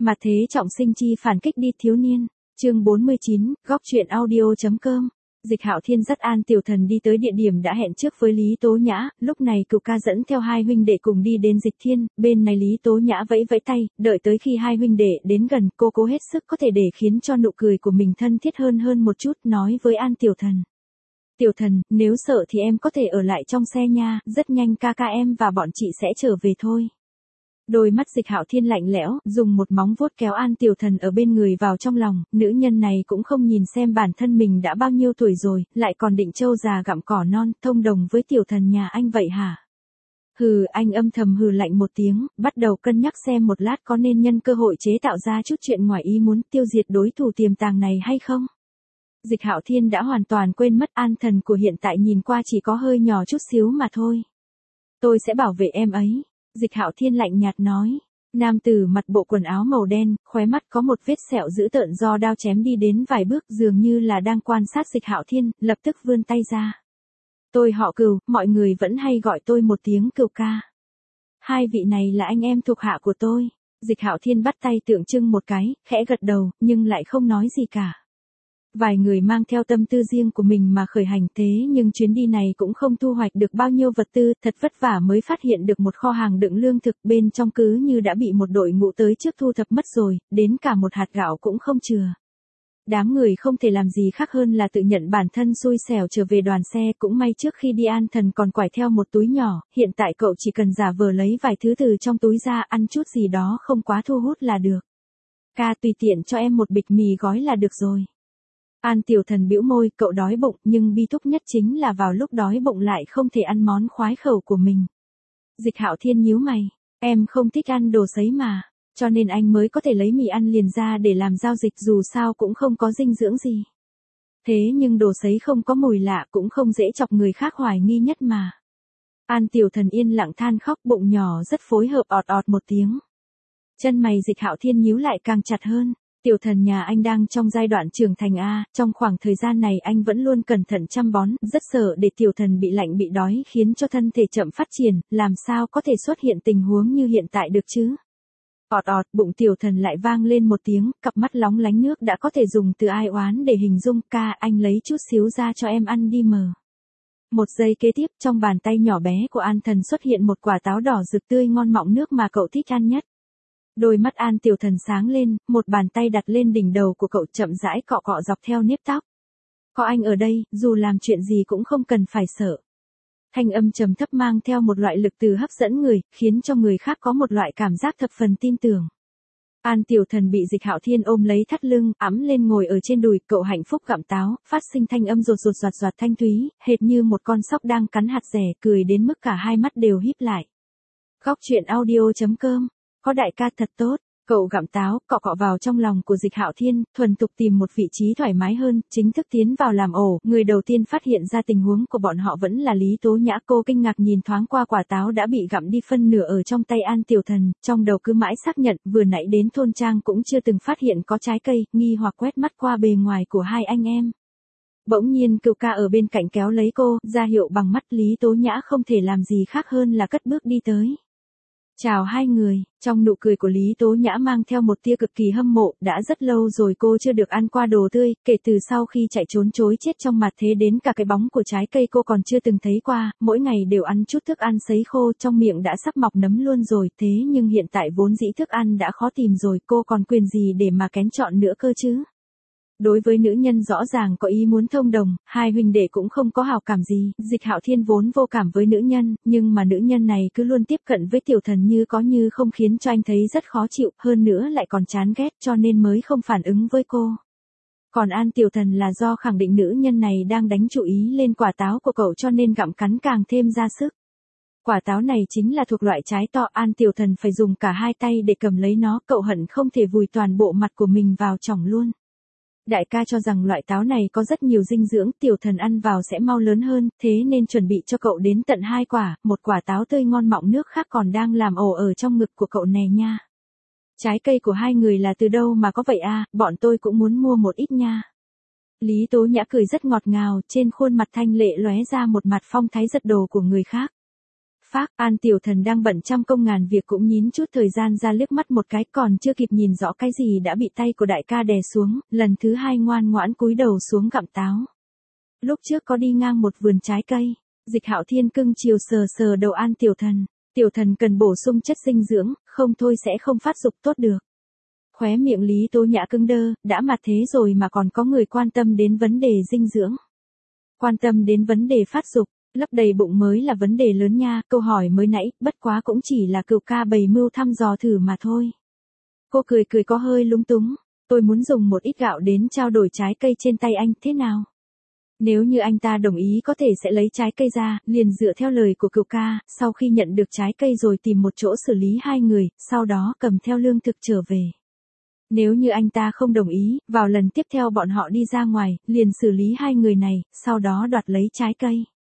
Mà thế trọng sinh chi phản kích đi thiếu niên. Chương 49, góc truyện audio.com. Dịch Hạo Thiên dắt An Tiểu Thần đi tới địa điểm đã hẹn trước với Lý Tố Nhã, lúc này Cửu Ca dẫn theo hai huynh đệ cùng đi đến Dịch Thiên, bên này Lý Tố Nhã vẫy vẫy tay, đợi tới khi hai huynh đệ đến gần, cô cố hết sức có thể để khiến cho nụ cười của mình thân thiết hơn một chút, nói với An Tiểu Thần. Tiểu Thần, nếu sợ thì em có thể ở lại trong xe nha, rất nhanh ca ca em và bọn chị sẽ trở về thôi. Đôi mắt Dịch Hạo Thiên lạnh lẽo, dùng một móng vuốt kéo An Tiểu Thần ở bên người vào trong lòng, nữ nhân này cũng không nhìn xem bản thân mình đã bao nhiêu tuổi rồi, lại còn định trâu già gặm cỏ non, thông đồng với Tiểu Thần nhà anh vậy hả? Hừ, anh âm thầm hừ lạnh một tiếng, bắt đầu cân nhắc xem một lát có nên nhân cơ hội chế tạo ra chút chuyện ngoài ý muốn tiêu diệt đối thủ tiềm tàng này hay không? Dịch Hạo Thiên đã hoàn toàn quên mất An Thần của hiện tại nhìn qua chỉ có hơi nhỏ chút xíu mà thôi. Tôi sẽ bảo vệ em ấy. Dịch Hạo Thiên lạnh nhạt nói. Nam tử mặc bộ quần áo màu đen, khóe mắt có một vết sẹo dữ tợn do đao chém đi đến vài bước dường như là đang quan sát Dịch Hạo Thiên, lập tức vươn tay ra. Tôi họ Cửu, mọi người vẫn hay gọi tôi một tiếng Cửu ca. Hai vị này là anh em thuộc hạ của tôi. Dịch Hạo Thiên bắt tay tượng trưng một cái, khẽ gật đầu, nhưng lại không nói gì cả. Vài người mang theo tâm tư riêng của mình mà khởi hành thế nhưng chuyến đi này cũng không thu hoạch được bao nhiêu vật tư, thật vất vả mới phát hiện được một kho hàng đựng lương thực bên trong cứ như đã bị một đội ngũ tới trước thu thập mất rồi, đến cả một hạt gạo cũng không chừa. Đám người không thể làm gì khác hơn là tự nhận bản thân xui xẻo trở về đoàn xe, cũng may trước khi đi An Thần còn quải theo một túi nhỏ, hiện tại cậu chỉ cần giả vờ lấy vài thứ từ trong túi ra ăn chút gì đó không quá thu hút là được. Ca tùy tiện cho em một bịch mì gói là được rồi. An Tiểu Thần bĩu môi, cậu đói bụng, nhưng bi thúc nhất chính là vào lúc đói bụng lại không thể ăn món khoái khẩu của mình. Dịch Hạo Thiên nhíu mày, em không thích ăn đồ sấy mà, cho nên anh mới có thể lấy mì ăn liền ra để làm giao dịch, dù sao cũng không có dinh dưỡng gì. Thế nhưng đồ sấy không có mùi lạ cũng không dễ chọc người khác hoài nghi nhất mà. An Tiểu Thần yên lặng than khóc, bụng nhỏ rất phối hợp ọt ọt một tiếng. Chân mày Dịch Hạo Thiên nhíu lại càng chặt hơn. Tiểu Thần nhà anh đang trong giai đoạn trưởng thành a, trong khoảng thời gian này anh vẫn luôn cẩn thận chăm bón, rất sợ để Tiểu Thần bị lạnh bị đói khiến cho thân thể chậm phát triển, làm sao có thể xuất hiện tình huống như hiện tại được chứ? Ọt ọt, bụng Tiểu Thần lại vang lên một tiếng, cặp mắt lóng lánh nước đã có thể dùng từ ai oán để hình dung, ca anh lấy chút xíu ra cho em ăn đi mờ. Một giây kế tiếp trong bàn tay nhỏ bé của An Thần xuất hiện một quả táo đỏ rực tươi ngon mọng nước mà cậu thích ăn nhất. Đôi mắt An Tiểu Thần sáng lên, một bàn tay đặt lên đỉnh đầu của cậu chậm rãi cọ cọ dọc theo nếp tóc. Có anh ở đây, dù làm chuyện gì cũng không cần phải sợ. Thanh âm trầm thấp mang theo một loại lực từ hấp dẫn người, khiến cho người khác có một loại cảm giác thập phần tin tưởng. An Tiểu Thần bị Dịch Hạo Thiên ôm lấy thắt lưng, ẵm lên ngồi ở trên đùi, cậu hạnh phúc gặm táo, phát sinh thanh âm rột rột doạt doạt thanh thúy, hệt như một con sóc đang cắn hạt dẻ, cười đến mức cả hai mắt đều híp lại. Góc truyện audio.com. Có đại ca thật tốt, cậu gặm táo, cọ cọ vào trong lòng của Dịch Hạo Thiên, thuần thục tìm một vị trí thoải mái hơn, chính thức tiến vào làm ổ, người đầu tiên phát hiện ra tình huống của bọn họ vẫn là Lý Tố Nhã, cô kinh ngạc nhìn thoáng qua quả táo đã bị gặm đi phân nửa ở trong tay An Tiểu Thần, trong đầu cứ mãi xác nhận, vừa nãy đến thôn trang cũng chưa từng phát hiện có trái cây, nghi hoặc quét mắt qua bề ngoài của hai anh em. Bỗng nhiên Cửu ca ở bên cạnh kéo lấy cô, ra hiệu bằng mắt, Lý Tố Nhã không thể làm gì khác hơn là cất bước đi tới. Chào hai người, trong nụ cười của Lý Tố Nhã mang theo một tia cực kỳ hâm mộ, đã rất lâu rồi cô chưa được ăn qua đồ tươi, kể từ sau khi chạy trốn chối chết trong mặt thế đến cả cái bóng của trái cây cô còn chưa từng thấy qua, mỗi ngày đều ăn chút thức ăn sấy khô trong miệng đã sắp mọc nấm luôn rồi, thế nhưng hiện tại vốn dĩ thức ăn đã khó tìm rồi, cô còn quyền gì để mà kén chọn nữa cơ chứ? Đối với nữ nhân rõ ràng có ý muốn thông đồng, hai huynh đệ cũng không có hào cảm gì, Dịch Hạo Thiên vốn vô cảm với nữ nhân, nhưng mà nữ nhân này cứ luôn tiếp cận với Tiểu Thần như có như không khiến cho anh thấy rất khó chịu, hơn nữa lại còn chán ghét cho nên mới không phản ứng với cô. Còn An Tiểu Thần là do khẳng định nữ nhân này đang đánh chú ý lên quả táo của cậu cho nên gặm cắn càng thêm ra sức. Quả táo này chính là thuộc loại trái to, An Tiểu Thần phải dùng cả hai tay để cầm lấy nó, cậu hận không thể vùi toàn bộ mặt của mình vào trong luôn. Đại ca cho rằng loại táo này có rất nhiều dinh dưỡng, Tiểu Thần ăn vào sẽ mau lớn hơn, thế nên chuẩn bị cho cậu đến tận 2 quả, một quả táo tươi ngon mọng nước khác còn đang làm ổ ở trong ngực của cậu nè nha. Trái cây của hai người là từ đâu mà có vậy à, bọn tôi cũng muốn mua một ít nha. Lý Tố Nhã cười rất ngọt ngào, trên khuôn mặt thanh lệ lóe ra một mặt phong thái giật đồ của người khác. phác, An Tiểu Thần đang bận trăm công ngàn việc cũng nhín chút thời gian ra liếc mắt một cái, còn chưa kịp nhìn rõ cái gì đã bị tay của đại ca đè xuống, lần thứ hai ngoan ngoãn cúi đầu xuống gặm táo. Lúc trước có đi ngang một vườn trái cây, Dịch Hạo Thiên cưng chiều sờ sờ đầu An Tiểu Thần. Tiểu Thần cần bổ sung chất dinh dưỡng, không thôi sẽ không phát dục tốt được. Khóe miệng Lý Tố Nhã cứng đơ, đã mặt thế rồi mà còn có người quan tâm đến vấn đề dinh dưỡng. Quan tâm đến vấn đề phát dục, lấp đầy bụng mới là vấn đề lớn nha, câu hỏi mới nãy, bất quá cũng chỉ là Cửu ca bày mưu thăm dò thử mà thôi. Cô cười cười có hơi lúng túng, tôi muốn dùng một ít gạo đến trao đổi trái cây trên tay anh, thế nào? Nếu như anh ta đồng ý có thể sẽ lấy trái cây ra, liền dựa theo lời của Cửu ca, sau khi nhận được trái cây rồi tìm một chỗ xử lý hai người, sau đó cầm theo lương thực trở về. Nếu như anh ta không đồng ý, vào lần tiếp theo bọn họ đi ra ngoài, liền xử lý hai người này, sau đó đoạt lấy trái cây.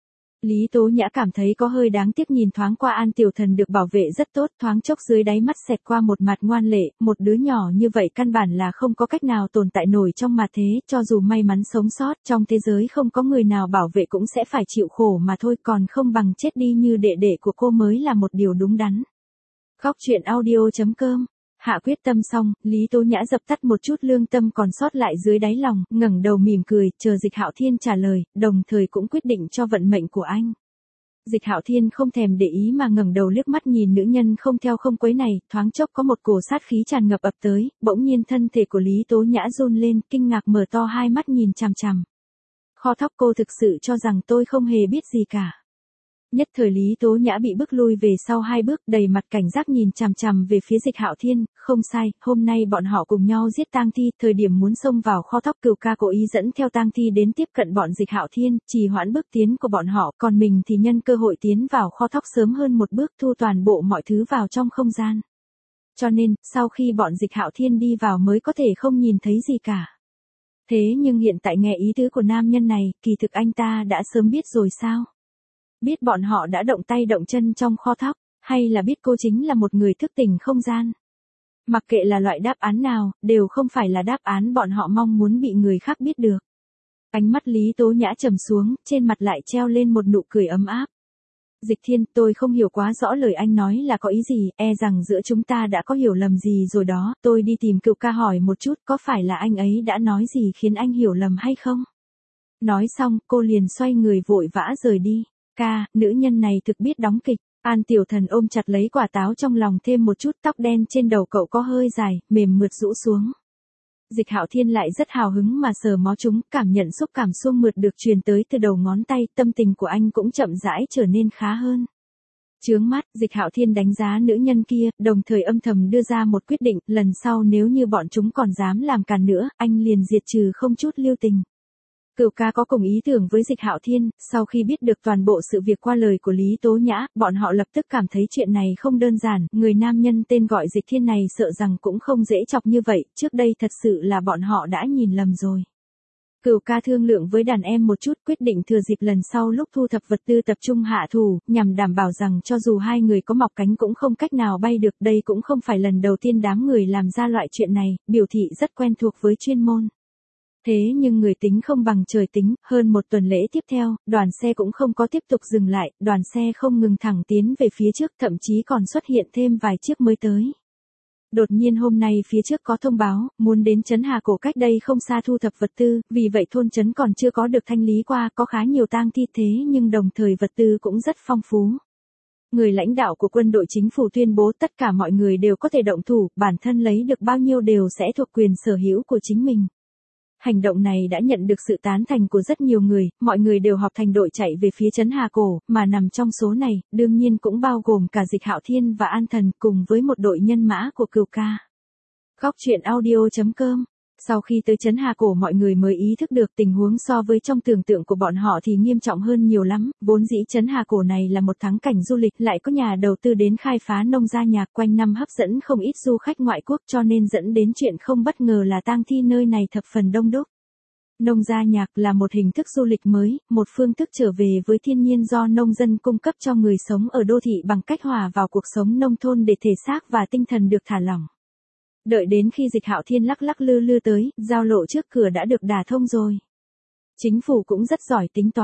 Lý Tố Nhã cảm thấy có hơi đáng tiếc, nhìn thoáng qua An Tiểu Thần được bảo vệ rất tốt, thoáng chốc dưới đáy mắt xẹt qua một mặt ngoan lệ, một đứa nhỏ như vậy căn bản là không có cách nào tồn tại nổi trong mặt thế, cho dù may mắn sống sót, trong thế giới không có người nào bảo vệ cũng sẽ phải chịu khổ mà thôi, còn không bằng chết đi như đệ đệ của cô mới là một điều đúng đắn. Góc truyện audio.com. Hạ quyết tâm xong, Lý Tố Nhã dập tắt một chút lương tâm còn sót lại dưới đáy lòng, ngẩng đầu mỉm cười, chờ Dịch Hạo Thiên trả lời, đồng thời cũng quyết định cho vận mệnh của anh. Dịch Hạo Thiên không thèm để ý mà ngẩng đầu liếc mắt nhìn nữ nhân không theo không quấy này, thoáng chốc có một cổ sát khí tràn ngập ập tới, bỗng nhiên thân thể của Lý Tố Nhã run lên, kinh ngạc mở to hai mắt nhìn chằm chằm. Kho thóc, cô thực sự cho rằng tôi không hề biết gì cả. Nhất thời Lý Tố Nhã bị bức lui về sau hai bước, đầy mặt cảnh giác nhìn chằm chằm về phía Dịch Hạo Thiên, không sai, hôm nay bọn họ cùng nhau giết tang thi, thời điểm muốn xông vào kho thóc Cửu ca cố ý dẫn theo tang thi đến tiếp cận bọn Dịch Hạo Thiên, trì hoãn bước tiến của bọn họ, còn mình thì nhân cơ hội tiến vào kho thóc sớm hơn một bước, thu toàn bộ mọi thứ vào trong không gian. Cho nên, sau khi bọn Dịch Hạo Thiên đi vào mới có thể không nhìn thấy gì cả. Thế nhưng hiện tại nghe ý tứ của nam nhân này, kỳ thực anh ta đã sớm biết rồi sao? Biết bọn họ đã động tay động chân trong kho thóc, hay là biết cô chính là một người thức tỉnh không gian? Mặc kệ là loại đáp án nào, đều không phải là đáp án bọn họ mong muốn bị người khác biết được. Ánh mắt Lý Tố Nhã trầm xuống, trên mặt lại treo lên một nụ cười ấm áp. Dịch Thiên, tôi không hiểu quá rõ lời anh nói là có ý gì, e rằng giữa chúng ta đã có hiểu lầm gì rồi đó, tôi đi tìm Cửu ca hỏi một chút, có phải là anh ấy đã nói gì khiến anh hiểu lầm hay không? Nói xong, cô liền xoay người vội vã rời đi. Ca, nữ nhân này thực biết đóng kịch. An Tiểu Thần ôm chặt lấy quả táo trong lòng, thêm một chút, tóc đen trên đầu cậu có hơi dài, mềm mượt rũ xuống. Dịch Hạo Thiên lại rất hào hứng mà sờ mó chúng, cảm nhận xúc cảm suông mượt được truyền tới từ đầu ngón tay, tâm tình của anh cũng chậm rãi trở nên khá hơn. Chướng mắt, Dịch Hạo Thiên đánh giá nữ nhân kia, đồng thời âm thầm đưa ra một quyết định, lần sau nếu như bọn chúng còn dám làm càn nữa, anh liền diệt trừ không chút lưu tình. Cửu ca có cùng ý tưởng với Dịch Hạo Thiên, sau khi biết được toàn bộ sự việc qua lời của Lý Tố Nhã, bọn họ lập tức cảm thấy chuyện này không đơn giản, người nam nhân tên gọi Dịch Thiên này sợ rằng cũng không dễ chọc như vậy, trước đây thật sự là bọn họ đã nhìn lầm rồi. Cửu ca thương lượng với đàn em một chút, quyết định thừa dịp lần sau lúc thu thập vật tư tập trung hạ thủ, nhằm đảm bảo rằng cho dù hai người có mọc cánh cũng không cách nào bay được, đây cũng không phải lần đầu tiên đám người làm ra loại chuyện này, biểu thị rất quen thuộc với chuyên môn. Thế nhưng người tính không bằng trời tính, hơn một tuần lễ tiếp theo, đoàn xe cũng không có tiếp tục dừng lại, đoàn xe không ngừng thẳng tiến về phía trước, thậm chí còn xuất hiện thêm vài chiếc mới tới. Đột nhiên hôm nay phía trước có thông báo, muốn đến trấn Hà Cổ cách đây không xa thu thập vật tư, vì vậy thôn trấn còn chưa có được thanh lý qua, có khá nhiều tang thi thế nhưng đồng thời vật tư cũng rất phong phú. Người lãnh đạo của quân đội chính phủ tuyên bố tất cả mọi người đều có thể động thủ, bản thân lấy được bao nhiêu đều sẽ thuộc quyền sở hữu của chính mình. Hành động này đã nhận được sự tán thành của rất nhiều người, mọi người đều họp thành đội chạy về phía trấn Hà Cổ, mà nằm trong số này, đương nhiên cũng bao gồm cả Dịch Hạo Thiên và An Thần cùng với một đội nhân mã của Cửu ca. Góc truyện audio.com. Sau khi tới trấn Hà Cổ mọi người mới ý thức được tình huống so với trong tưởng tượng của bọn họ thì nghiêm trọng hơn nhiều lắm, vốn dĩ trấn Hà Cổ này là một thắng cảnh du lịch, lại có nhà đầu tư đến khai phá nông gia nhạc, quanh năm hấp dẫn không ít du khách ngoại quốc, cho nên dẫn đến chuyện không bất ngờ là tang thi nơi này thập phần đông đúc. Nông gia nhạc là một hình thức du lịch mới, một phương thức trở về với thiên nhiên do nông dân cung cấp cho người sống ở đô thị bằng cách hòa vào cuộc sống nông thôn để thể xác và tinh thần được thả lỏng. Đợi đến khi Dịch Hạo Thiên lắc lắc lư lư tới, giao lộ trước cửa đã được đả thông rồi. Chính phủ cũng rất giỏi tính toán.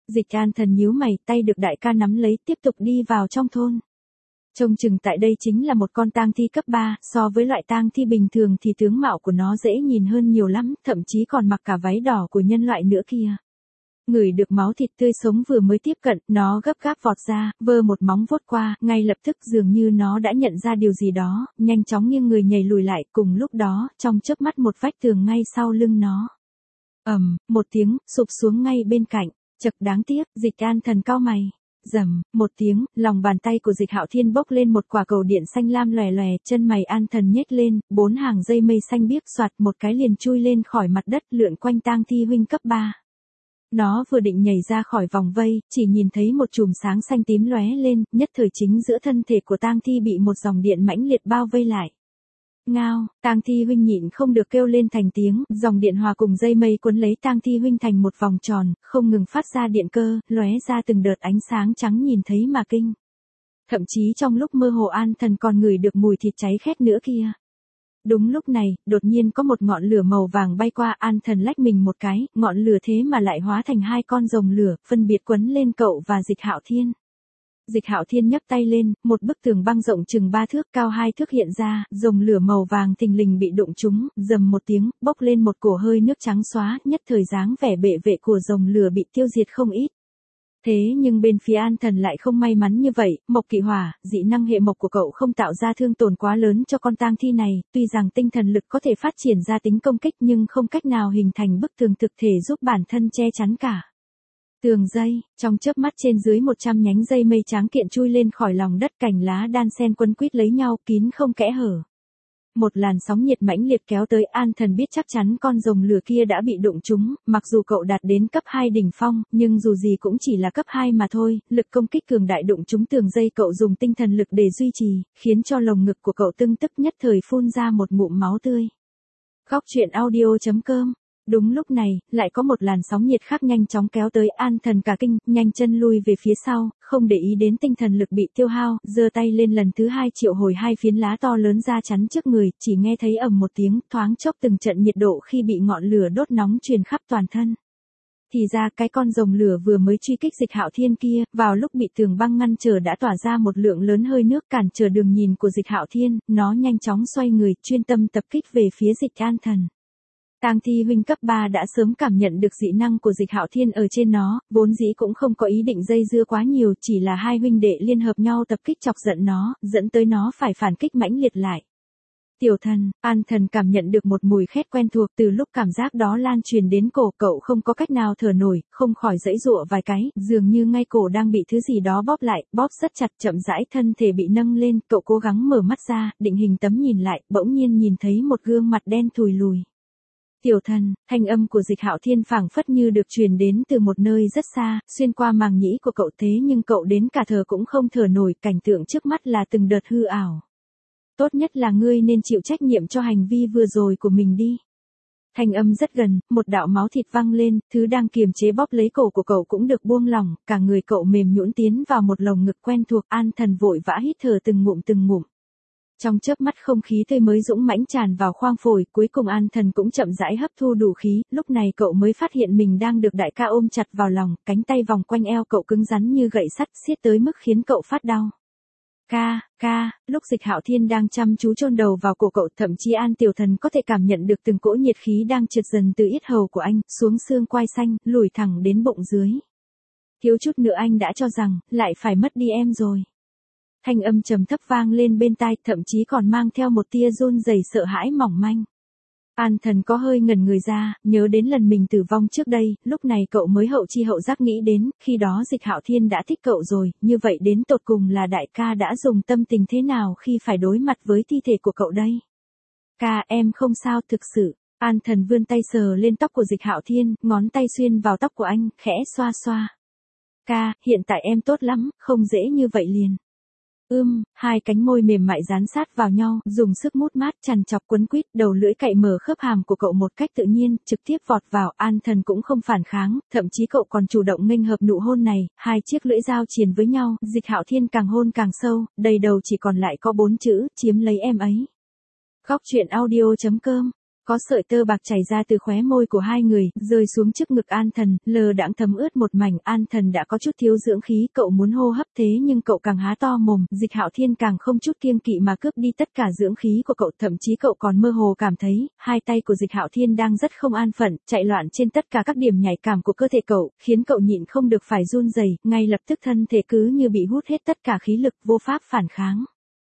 Dịch An Thần nhíu mày, tay được đại ca nắm lấy, tiếp tục đi vào trong thôn. Trông chừng tại đây chính là một con tang thi cấp 3, so với loại tang thi bình thường thì tướng mạo của nó dễ nhìn hơn nhiều lắm, thậm chí còn mặc cả váy đỏ của nhân loại nữa kìa. Ngửi được máu thịt tươi sống vừa mới tiếp cận, nó gấp gáp vọt ra, vơ một móng vuốt qua, ngay lập tức dường như nó đã nhận ra điều gì đó, nhanh chóng nghiêng người nhảy lùi lại, cùng lúc đó, trong chớp mắt một vách tường ngay sau lưng nó. Một tiếng, sụp xuống ngay bên cạnh, chậc đáng tiếc, Dịch An Thần cau mày. Rầm, một tiếng, lòng bàn tay của Dịch Hạo Thiên bốc lên một quả cầu điện xanh lam lòe lòe, chân mày An Thần nhếch lên, 4 hàng dây mây xanh biếc xoạt một cái liền chui lên khỏi mặt đất lượn quanh tang thi huynh cấp 3. Nó vừa định nhảy ra khỏi vòng vây, chỉ nhìn thấy một chùm sáng xanh tím lóe lên, nhất thời chính giữa thân thể của tang thi bị một dòng điện mãnh liệt bao vây lại. Ngao, tang thi huynh nhịn không được kêu lên thành tiếng, dòng điện hòa cùng dây mây cuốn lấy tang thi huynh thành một vòng tròn, không ngừng phát ra điện cơ, lóe ra từng đợt ánh sáng trắng nhìn thấy mà kinh. Thậm chí trong lúc mơ hồ An Thần còn ngửi được mùi thịt cháy khét nữa kia. Đúng lúc này, đột nhiên có một ngọn lửa màu vàng bay qua, An Thần lách mình một cái, ngọn lửa thế mà lại hóa thành 2 con rồng lửa, phân biệt quấn lên cậu và Dịch Hạo Thiên. Dịch Hạo Thiên nhấc tay lên, một bức tường băng rộng chừng 3 thước cao 2 thước hiện ra, rồng lửa màu vàng thình lình bị đụng trúng, rầm một tiếng, bốc lên một cổ hơi nước trắng xóa, nhất thời dáng vẻ bệ vệ của rồng lửa bị tiêu diệt không ít. Thế nhưng bên phía An Thần lại không may mắn như vậy, Mộc Kỵ Hỏa, dị năng hệ mộc của cậu không tạo ra thương tổn quá lớn cho con tang thi này, tuy rằng tinh thần lực có thể phát triển ra tính công kích nhưng không cách nào hình thành bức tường thực thể giúp bản thân che chắn cả. Tường dây, trong chớp mắt trên dưới 100 nhánh dây mây tráng kiện chui lên khỏi lòng đất, cành lá đan xen quấn quýt lấy nhau kín không kẽ hở. Một làn sóng nhiệt mãnh liệt kéo tới, An Thần biết chắc chắn con rồng lửa kia đã bị đụng trúng, mặc dù cậu đạt đến cấp 2 đỉnh phong, nhưng dù gì cũng chỉ là cấp 2 mà thôi, lực công kích cường đại đụng trúng tường dây cậu dùng tinh thần lực để duy trì, khiến cho lồng ngực của cậu tưng tức nhất thời phun ra một ngụm máu tươi. Góc truyện audio.com. Đúng lúc này, lại có một làn sóng nhiệt khác nhanh chóng kéo tới, An Thần cả kinh, nhanh chân lui về phía sau, không để ý đến tinh thần lực bị tiêu hao, giơ tay lên lần thứ 2 triệu hồi 2 phiến lá to lớn ra chắn trước người, chỉ nghe thấy ầm một tiếng, thoáng chốc từng trận nhiệt độ khi bị ngọn lửa đốt nóng truyền khắp toàn thân. Thì ra cái con rồng lửa vừa mới truy kích Dịch Hạo Thiên kia, vào lúc bị tường băng ngăn trở đã tỏa ra một lượng lớn hơi nước cản trở đường nhìn của Dịch Hạo Thiên, nó nhanh chóng xoay người, chuyên tâm tập kích về phía Dịch An Thần. Tang thi huynh cấp 3 đã sớm cảm nhận được dị năng của Dịch Hạo Thiên ở trên nó, vốn dĩ cũng không có ý định dây dưa quá nhiều, chỉ là hai huynh đệ liên hợp nhau tập kích chọc giận nó, dẫn tới nó phải phản kích mãnh liệt lại. Tiểu Thần, An Thần cảm nhận được một mùi khét quen thuộc, từ lúc cảm giác đó lan truyền đến cổ, cậu không có cách nào thở nổi, không khỏi giãy giụa vài cái, dường như ngay cổ đang bị thứ gì đó bóp lại, bóp rất chặt, chậm rãi thân thể bị nâng lên, cậu cố gắng mở mắt ra, định hình tấm nhìn lại, bỗng nhiên nhìn thấy một gương mặt đen thùi lùi. Tiểu Thần, thanh âm của Dịch Hạo Thiên phảng phất như được truyền đến từ một nơi rất xa, xuyên qua màng nhĩ của cậu, thế nhưng cậu đến cả thở cũng không thở nổi, cảnh tượng trước mắt là từng đợt hư ảo. Tốt nhất là ngươi nên chịu trách nhiệm cho hành vi vừa rồi của mình đi. Thanh âm rất gần, một đạo máu thịt văng lên, thứ đang kiềm chế bóp lấy cổ của cậu cũng được buông lỏng, cả người cậu mềm nhũn tiến vào một lồng ngực quen thuộc, An Thần vội vã hít thở từng ngụm từng ngụm. Trong chớp mắt không khí tươi mới dũng mãnh tràn vào khoang phổi, cuối cùng An Thần cũng chậm rãi hấp thu đủ khí, lúc này cậu mới phát hiện mình đang được đại ca ôm chặt vào lòng, cánh tay vòng quanh eo cậu cứng rắn như gậy sắt, siết tới mức khiến cậu phát đau. Ca, lúc Dịch Hạo Thiên đang chăm chú chôn đầu vào cổ cậu, thậm chí An Tiểu Thần có thể cảm nhận được từng cỗ nhiệt khí đang trượt dần từ yết hầu của anh, xuống xương quai xanh, lùi thẳng đến bụng dưới. Thiếu chút nữa anh đã cho rằng, lại phải mất đi em rồi. Thanh âm trầm thấp vang lên bên tai, thậm chí còn mang theo một tia run rẩy sợ hãi mỏng manh. An Thần có hơi ngẩn người ra, nhớ đến lần mình tử vong trước đây, lúc này cậu mới hậu chi hậu giác nghĩ đến, khi đó Dịch Hạo Thiên đã thích cậu rồi, như vậy đến tột cùng là đại ca đã dùng tâm tình thế nào khi phải đối mặt với thi thể của cậu đây? Ca, em không sao, thực sự. An Thần vươn tay sờ lên tóc của Dịch Hạo Thiên, ngón tay xuyên vào tóc của anh, khẽ xoa xoa. Ca, hiện tại em tốt lắm, không dễ như vậy liền. Hai cánh môi mềm mại dán sát vào nhau, dùng sức mút mát chằn chọc quấn quýt, đầu lưỡi cạy mở khớp hàm của cậu một cách tự nhiên, trực tiếp vọt vào, An Thần cũng không phản kháng, thậm chí cậu còn chủ động nghênh hợp nụ hôn này, hai chiếc lưỡi dao triền với nhau, Dịch Hạo Thiên càng hôn càng sâu, đầy đầu chỉ còn lại có 4 chữ, chiếm lấy em ấy. Góc truyện audio.com Có sợi tơ bạc chảy ra từ khóe môi của hai người, rơi xuống trước ngực An Thần, lờ đãng thấm ướt một mảnh. An Thần đã có chút thiếu dưỡng khí, cậu muốn hô hấp thế nhưng cậu càng há to mồm, Dịch Hạo Thiên càng không chút kiêng kỵ mà cướp đi tất cả dưỡng khí của cậu, thậm chí cậu còn mơ hồ cảm thấy, hai tay của Dịch Hạo Thiên đang rất không an phận, chạy loạn trên tất cả các điểm nhạy cảm của cơ thể cậu, khiến cậu nhịn không được phải run rẩy, ngay lập tức thân thể cứ như bị hút hết tất cả khí lực, vô pháp phản kháng.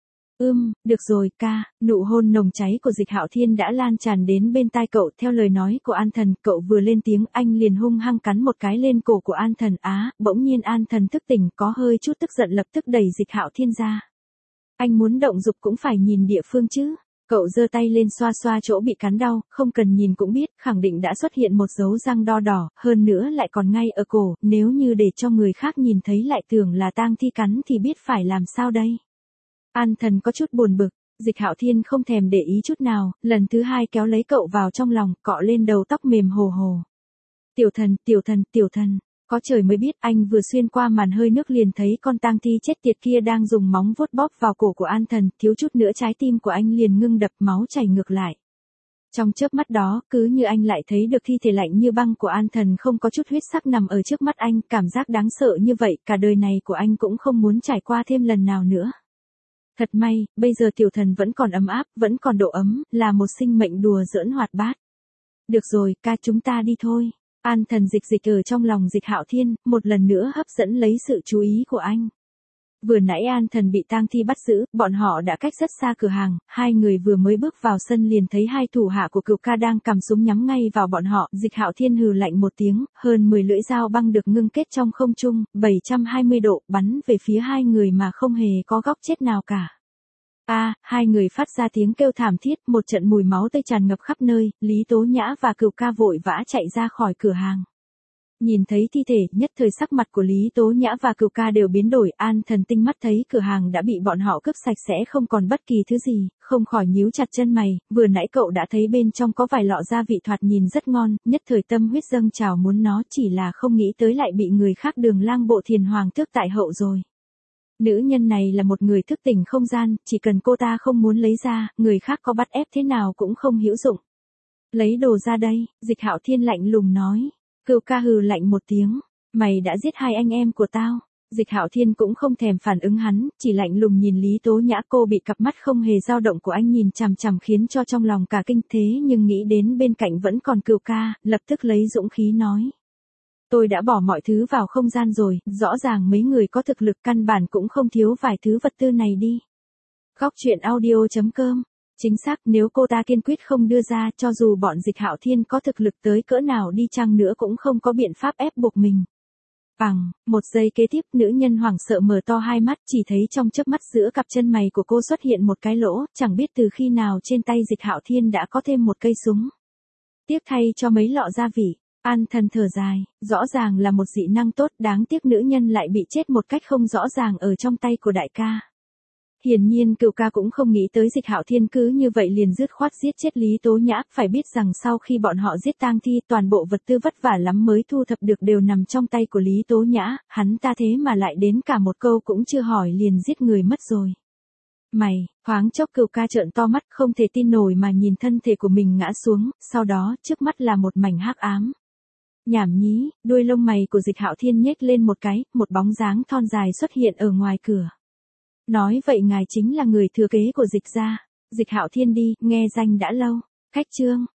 Được rồi ca, nụ hôn nồng cháy của Dịch Hạo Thiên đã lan tràn đến bên tai cậu, theo lời nói của An Thần, cậu vừa lên tiếng anh liền hung hăng cắn một cái lên cổ của An Thần. Bỗng nhiên An Thần thức tỉnh, có hơi chút tức giận lập tức đẩy Dịch Hạo Thiên ra. Anh muốn động dục cũng phải nhìn địa phương chứ. Cậu giơ tay lên xoa xoa chỗ bị cắn đau, không cần nhìn cũng biết, khẳng định đã xuất hiện một dấu răng đo đỏ, hơn nữa lại còn ngay ở cổ, nếu như để cho người khác nhìn thấy lại tưởng là tang thi cắn thì biết phải làm sao đây. An Thần có chút buồn bực, Dịch Hạo Thiên không thèm để ý chút nào, lần thứ hai kéo lấy cậu vào trong lòng, cọ lên đầu tóc mềm hồ hồ. Tiểu thần, có trời mới biết anh vừa xuyên qua màn hơi nước liền thấy con tang thi chết tiệt kia đang dùng móng vuốt bóp vào cổ của An Thần, thiếu chút nữa trái tim của anh liền ngưng đập, máu chảy ngược lại. Trong chớp mắt đó, cứ như anh lại thấy được thi thể lạnh như băng của An Thần không có chút huyết sắc nằm ở trước mắt anh, cảm giác đáng sợ như vậy, cả đời này của anh cũng không muốn trải qua thêm lần nào nữa. Thật may, bây giờ tiểu thần vẫn còn ấm áp, vẫn còn độ ấm, là một sinh mệnh đùa giỡn hoạt bát. Được rồi, ca chúng ta đi thôi. An Thần dịch ở trong lòng Dịch Hạo Thiên, một lần nữa hấp dẫn lấy sự chú ý của anh. Vừa nãy An Thần bị tang thi bắt giữ, bọn họ đã cách rất xa cửa hàng, hai người vừa mới bước vào sân liền thấy hai thủ hạ của Cửu Ca đang cầm súng nhắm ngay vào bọn họ, Dịch Hạo Thiên hừ lạnh một tiếng, hơn 10 lưỡi dao băng được ngưng kết trong không trung, 720 độ, bắn về phía hai người mà không hề có góc chết nào cả. Hai người phát ra tiếng kêu thảm thiết, một trận mùi máu tươi tràn ngập khắp nơi, Lý Tố Nhã và Cửu Ca vội vã chạy ra khỏi cửa hàng. Nhìn thấy thi thể, nhất thời sắc mặt của Lý Tố Nhã và Cửu Ca đều biến đổi, An Thần tinh mắt thấy cửa hàng đã bị bọn họ cướp sạch sẽ không còn bất kỳ thứ gì, không khỏi nhíu chặt chân mày, vừa nãy cậu đã thấy bên trong có vài lọ gia vị thoạt nhìn rất ngon, nhất thời tâm huyết dâng trào muốn nó, chỉ là không nghĩ tới lại bị người khác Đường Lang Bộ Thiền Hoàng tước tại hậu rồi. Nữ nhân này là một người thức tỉnh không gian, chỉ cần cô ta không muốn lấy ra, người khác có bắt ép thế nào cũng không hữu dụng. Lấy đồ ra đây, Dịch Hạo Thiên lạnh lùng nói. Cửu Ca hừ lạnh một tiếng, mày đã giết hai anh em của tao. Dịch Hạo Thiên cũng không thèm phản ứng hắn, chỉ lạnh lùng nhìn Lý Tố Nhã, cô bị cặp mắt không hề dao động của anh nhìn chằm chằm khiến cho trong lòng cả kinh, thế nhưng nghĩ đến bên cạnh vẫn còn Cửu Ca, lập tức lấy dũng khí nói. Tôi đã bỏ mọi thứ vào không gian rồi, rõ ràng mấy người có thực lực căn bản cũng không thiếu vài thứ vật tư này đi. Góc truyện audio.com. Chính xác, nếu cô ta kiên quyết không đưa ra, cho dù bọn Dịch Hạo Thiên có thực lực tới cỡ nào đi chăng nữa cũng không có biện pháp ép buộc mình. Một giây kế tiếp, nữ nhân hoảng sợ mở to hai mắt, chỉ thấy trong chớp mắt giữa cặp chân mày của cô xuất hiện một cái lỗ, chẳng biết từ khi nào trên tay Dịch Hạo Thiên đã có thêm một cây súng. Tiếc thay cho mấy lọ gia vị. An Thần thở dài, rõ ràng là một dị năng tốt, đáng tiếc nữ nhân lại bị chết một cách không rõ ràng ở trong tay của đại ca. Hiển nhiên Cửu Ca cũng không nghĩ tới Dịch Hạo Thiên cứ như vậy liền dứt khoát giết chết Lý Tố Nhã, phải biết rằng sau khi bọn họ giết tang thi, toàn bộ vật tư vất vả lắm mới thu thập được đều nằm trong tay của Lý Tố Nhã, hắn ta thế mà lại đến cả một câu cũng chưa hỏi liền giết người mất rồi. Mày, thoáng chốc Cửu Ca trợn to mắt không thể tin nổi mà nhìn thân thể của mình ngã xuống, sau đó trước mắt là một mảnh hắc ám. Nhảm nhí, đuôi lông mày của Dịch Hạo Thiên nhếch lên một cái, một bóng dáng thon dài xuất hiện ở ngoài cửa. Nói vậy ngài chính là người thừa kế của Dịch gia. Dịch Hạo Thiên đi, nghe danh đã lâu. Khách chương.